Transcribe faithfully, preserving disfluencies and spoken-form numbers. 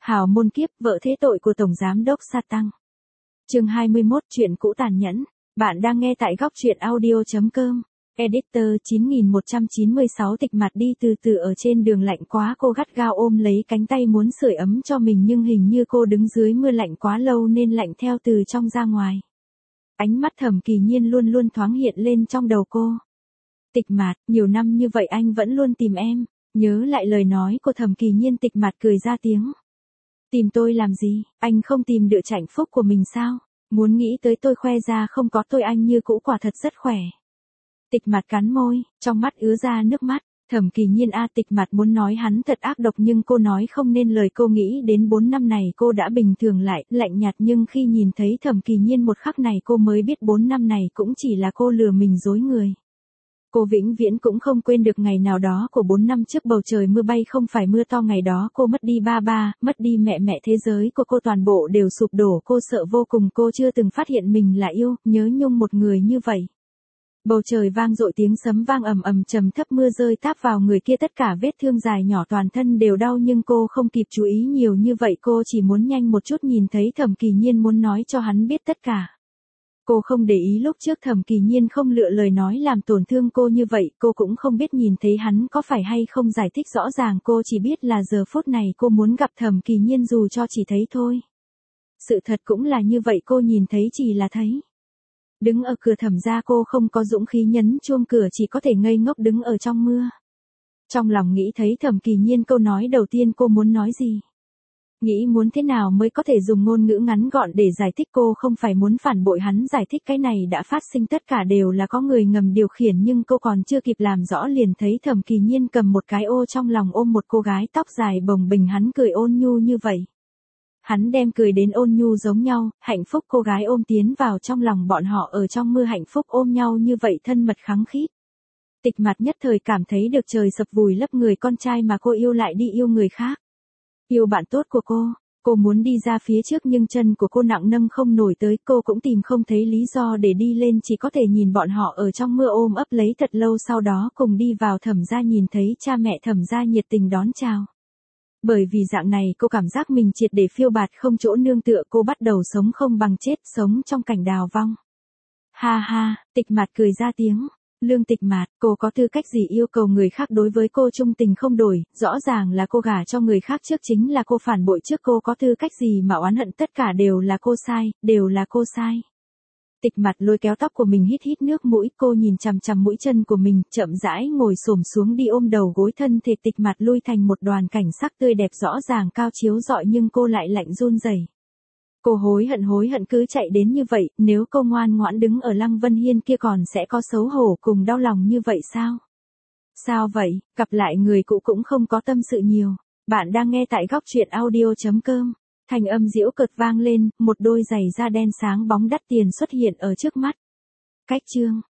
Hào môn kiếp, vợ thế tội của Tổng Giám đốc Sa Tăng. Chương hai mươi mốt, chuyện cũ tàn nhẫn. Bạn đang nghe tại góc truyện audio chấm com. Editor chín nghìn một trăm chín mươi sáu Tịch Mặt đi từ từ ở trên đường lạnh quá, cô gắt gao ôm lấy cánh tay muốn sưởi ấm cho mình, nhưng hình như cô đứng dưới mưa lạnh quá lâu nên lạnh theo từ trong ra ngoài. Ánh mắt Thẩm Kỳ Nhiên luôn luôn thoáng hiện lên trong đầu cô. Tịch Mặt, nhiều năm như vậy anh vẫn luôn tìm em. Nhớ lại lời nói của Thẩm Kỳ Nhiên, Tịch Mặt cười ra tiếng. Tìm tôi làm gì, anh không tìm được hạnh phúc của mình sao? Muốn nghĩ tới tôi khoe ra không có tôi anh như cũ quả thật rất khỏe. Tịch Mặt cắn môi, trong mắt ứa ra nước mắt. Thẩm Kỳ Nhiên a, Tịch Mặt muốn nói hắn thật ác độc nhưng cô nói không nên lời. Cô nghĩ đến bốn năm này cô đã bình thường lại, lạnh nhạt, nhưng khi nhìn thấy Thẩm Kỳ Nhiên một khắc này cô mới biết bốn năm này cũng chỉ là cô lừa mình dối người. Cô vĩnh viễn cũng không quên được ngày nào đó của bốn năm trước, bầu trời mưa bay không phải mưa to, ngày đó cô mất đi ba ba, mất đi mẹ mẹ, thế giới của cô toàn bộ đều sụp đổ, cô sợ vô cùng, cô chưa từng phát hiện mình là yêu, nhớ nhung một người như vậy. Bầu trời vang dội tiếng sấm vang ầm ầm, trầm thấp, mưa rơi táp vào người kia, tất cả vết thương dài nhỏ toàn thân đều đau, nhưng cô không kịp chú ý nhiều như vậy, cô chỉ muốn nhanh một chút nhìn thấy Thẩm Kỳ Nhiên, muốn nói cho hắn biết tất cả. Cô không để ý lúc trước Thẩm Kỳ Nhiên không lựa lời nói làm tổn thương cô như vậy, cô cũng không biết nhìn thấy hắn có phải hay không giải thích rõ ràng, cô chỉ biết là giờ phút này cô muốn gặp Thẩm Kỳ Nhiên dù cho chỉ thấy thôi. Sự thật cũng là như vậy, cô nhìn thấy chỉ là thấy. Đứng ở cửa Thẩm gia cô không có dũng khí nhấn chuông cửa, chỉ có thể ngây ngốc đứng ở trong mưa. Trong lòng nghĩ thấy Thẩm Kỳ Nhiên, câu nói đầu tiên cô muốn nói gì? Nghĩ muốn thế nào mới có thể dùng ngôn ngữ ngắn gọn để giải thích, cô không phải muốn phản bội hắn, giải thích cái này đã phát sinh tất cả đều là có người ngầm điều khiển, nhưng cô còn chưa kịp làm rõ liền thấy Thẩm Kỳ Nhiên cầm một cái ô trong lòng ôm một cô gái tóc dài bồng bềnh, hắn cười ôn nhu như vậy. Hắn đem cười đến ôn nhu giống nhau, hạnh phúc, cô gái ôm tiến vào trong lòng bọn họ, ở trong mưa hạnh phúc ôm nhau như vậy thân mật khăng khít. Tịch Mặt nhất thời cảm thấy được trời sập vùi lấp người con trai mà cô yêu lại đi yêu người khác. Yêu bạn tốt của cô, cô muốn đi ra phía trước nhưng chân của cô nặng nâng không nổi tới, cô cũng tìm không thấy lý do để đi lên, chỉ có thể nhìn bọn họ ở trong mưa ôm ấp lấy thật lâu, sau đó cùng đi vào Thẩm gia, nhìn thấy cha mẹ Thẩm gia nhiệt tình đón chào. Bởi vì dạng này cô cảm giác mình triệt để phiêu bạt không chỗ nương tựa, cô bắt đầu sống không bằng chết, sống trong cảnh đào vong. Ha ha, Tịch Mặt cười ra tiếng. Lương Tịch Mặt, cô có tư cách gì yêu cầu người khác đối với cô trung tình không đổi, rõ ràng là cô gả cho người khác trước, chính là cô phản bội trước, cô có tư cách gì mà oán hận, tất cả đều là cô sai, đều là cô sai. Tịch Mặt lôi kéo tóc của mình, hít hít nước mũi, cô nhìn chằm chằm mũi chân của mình, chậm rãi ngồi xổm xuống đi ôm đầu gối, thân thể Tịch Mặt lui thành một đoàn cảnh sắc tươi đẹp, rõ ràng cao chiếu rọi nhưng cô lại lạnh run rẩy. Cô hối hận hối hận cứ chạy đến như vậy, nếu cô ngoan ngoãn đứng ở Lăng Vân Hiên kia còn sẽ có xấu hổ cùng đau lòng như vậy sao? Sao vậy, gặp lại người cũ cũng không có tâm sự nhiều. Bạn đang nghe tại góc truyện audio chấm com. Thành âm giễu cợt vang lên, một đôi giày da đen sáng bóng đắt tiền xuất hiện ở trước mắt. Cách chương,